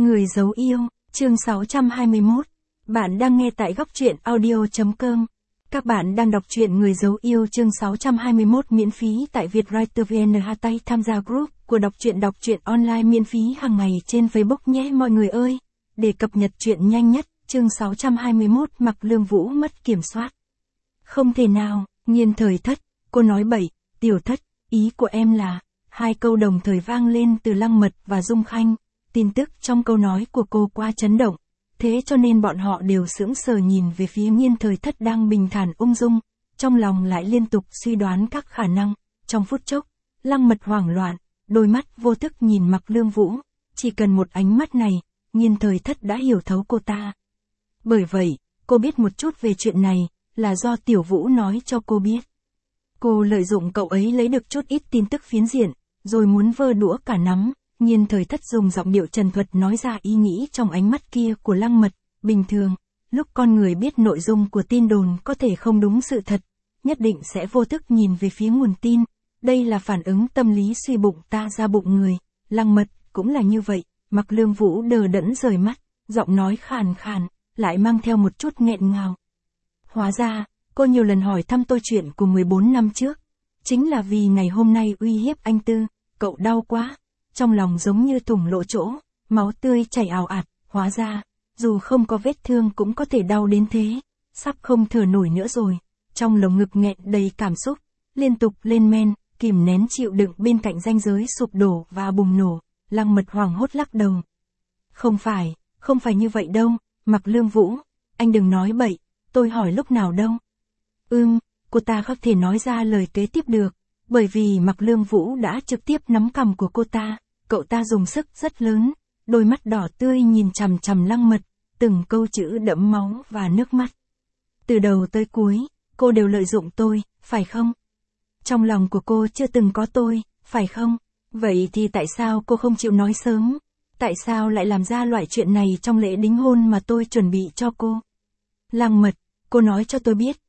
Người giấu yêu, chương 621. Bạn đang nghe tại góc truyện audio.com. Các bạn đang đọc truyện Người giấu yêu chương 621 miễn phí tại Vietwriter VN. Tay tham gia group của đọc truyện online miễn phí hàng ngày trên Facebook nhé mọi người ơi. Để cập nhật truyện nhanh nhất, chương 621 Mặc Lương Vũ mất kiểm soát. Không thể nào, Nhiên Thời Thất, cô nói bậy, Tiểu Thất, ý của em là, hai câu đồng thời vang lên từ Lăng Mật và Dung Khanh. Tin tức trong câu nói của cô quá chấn động, thế cho nên bọn họ đều sững sờ nhìn về phía Nhiên Thời Thất đang bình thản ung dung, trong lòng lại liên tục suy đoán các khả năng. Trong phút chốc, Lăng Mật hoảng loạn, đôi mắt vô thức nhìn Mặc Lương Vũ, chỉ cần một ánh mắt này, Nhiên Thời Thất đã hiểu thấu cô ta. Bởi vậy, cô biết một chút về chuyện này, là do Tiểu Vũ nói cho cô biết. Cô lợi dụng cậu ấy lấy được chút ít tin tức phiến diện, rồi muốn vơ đũa cả nắm. Nhiên Thời Thất dùng giọng điệu trần thuật nói ra ý nghĩ trong ánh mắt kia của Lăng Mật. Bình thường, lúc con người biết nội dung của tin đồn có thể không đúng sự thật, nhất định sẽ vô thức nhìn về phía nguồn tin. Đây là phản ứng tâm lý suy bụng ta ra bụng người. Lăng Mật cũng là như vậy. Mặc Lương Vũ đờ đẫn rời mắt, giọng nói khàn khàn, lại mang theo một chút nghẹn ngào. Hóa ra, cô nhiều lần hỏi thăm tôi chuyện của 14 năm trước. Chính là vì ngày hôm nay uy hiếp anh Tư, cậu đau quá. Trong lòng giống như thủng lỗ chỗ, máu tươi chảy ào ạt, hóa ra, dù không có vết thương cũng có thể đau đến thế, sắp không thở nổi nữa rồi. Trong lồng ngực nghẹn đầy cảm xúc, liên tục lên men, kìm nén chịu đựng bên cạnh ranh giới sụp đổ và bùng nổ. Lăng Mật hoảng hốt lắc đầu. Không phải như vậy đâu, Mặc Lương Vũ, anh đừng nói bậy, tôi hỏi lúc nào đâu. Cô ta không thể nói ra lời kế tiếp được, bởi vì Mặc Lương Vũ đã trực tiếp nắm cằm của cô ta, cậu ta dùng sức rất lớn, đôi mắt đỏ tươi nhìn chằm chằm Lăng Mật, từng câu chữ đẫm máu và nước mắt. Từ đầu tới cuối, cô đều lợi dụng tôi, phải không? Trong lòng của cô chưa từng có tôi, phải không? Vậy thì tại sao cô không chịu nói sớm? Tại sao lại làm ra loại chuyện này trong lễ đính hôn mà tôi chuẩn bị cho cô? Lăng Mật, cô nói cho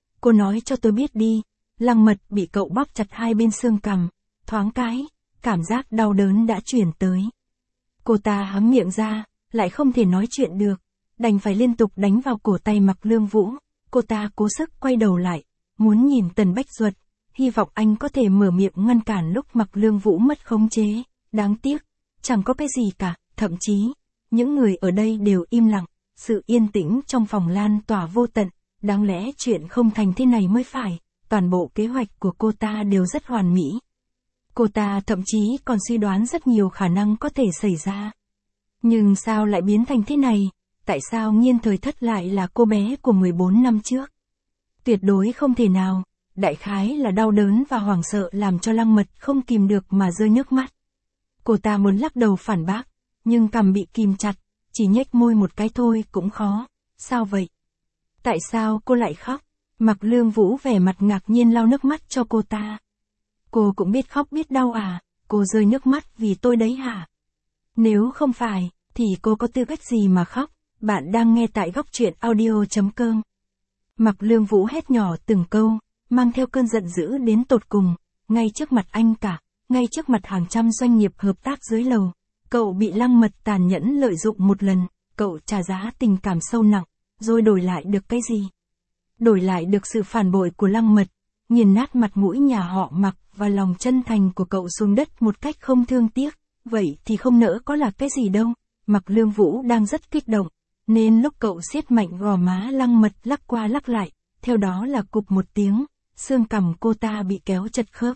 tôi biết đi. Lăng Mật bị cậu bóp chặt hai bên xương cằm, thoáng cái, cảm giác đau đớn đã chuyển tới. Cô ta hắng miệng ra, lại không thể nói chuyện được, đành phải liên tục đánh vào cổ tay Mặc Lương Vũ. Cô ta cố sức quay đầu lại, muốn nhìn Tần Bách Duật, hy vọng anh có thể mở miệng ngăn cản lúc Mặc Lương Vũ mất khống chế. Đáng tiếc, chẳng có cái gì cả, thậm chí, những người ở đây đều im lặng, sự yên tĩnh trong phòng lan tỏa vô tận, đáng lẽ chuyện không thành thế này mới phải. Toàn bộ kế hoạch của cô ta đều rất hoàn mỹ. Cô ta thậm chí còn suy đoán rất nhiều khả năng có thể xảy ra. Nhưng sao lại biến thành thế này? Tại sao Nhiên Thời Thất lại là cô bé của 14 năm trước? Tuyệt đối không thể nào. Đại khái là đau đớn và hoảng sợ làm cho Lăng Mật không kìm được mà rơi nước mắt. Cô ta muốn lắc đầu phản bác, nhưng cằm bị kìm chặt, chỉ nhếch môi một cái thôi cũng khó. Sao vậy? Tại sao cô lại khóc? Mặc Lương Vũ vẻ mặt ngạc nhiên lau nước mắt cho cô ta. Cô cũng biết khóc biết đau à, cô rơi nước mắt vì tôi đấy hả? Nếu không phải, thì cô có tư cách gì mà khóc? Bạn đang nghe tại góc truyện audio.com. Mặc Lương Vũ hét nhỏ từng câu, mang theo cơn giận dữ đến tột cùng, ngay trước mặt anh cả, ngay trước mặt hàng trăm doanh nghiệp hợp tác dưới lầu. Cậu bị Lăng Mật tàn nhẫn lợi dụng một lần, cậu trả giá tình cảm sâu nặng, rồi đổi lại được cái gì? Đổi lại được sự phản bội của Lăng Mật, nghiền nát mặt mũi nhà họ Mặc và lòng chân thành của cậu xuống đất một cách không thương tiếc, vậy thì không nỡ có là cái gì đâu. Mặc Lương Vũ đang rất kích động, nên lúc cậu siết mạnh gò má Lăng Mật lắc qua lắc lại, theo đó là cụp một tiếng, xương cằm cô ta bị kéo chật khớp.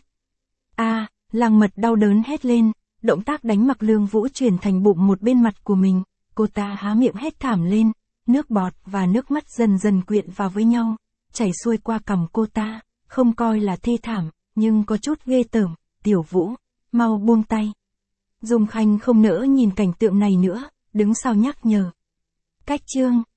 Lăng Mật đau đớn hét lên, động tác đánh Mặc Lương Vũ chuyển thành bụng một bên mặt của mình, cô ta há miệng hét thảm lên. Nước bọt và nước mắt dần dần quyện vào với nhau, chảy xuôi qua cằm cô ta, không coi là thê thảm, nhưng có chút ghê tởm. Tiểu Vũ, mau buông tay. Dung Khanh không nỡ nhìn cảnh tượng này nữa, đứng sau nhắc nhở. Cách chương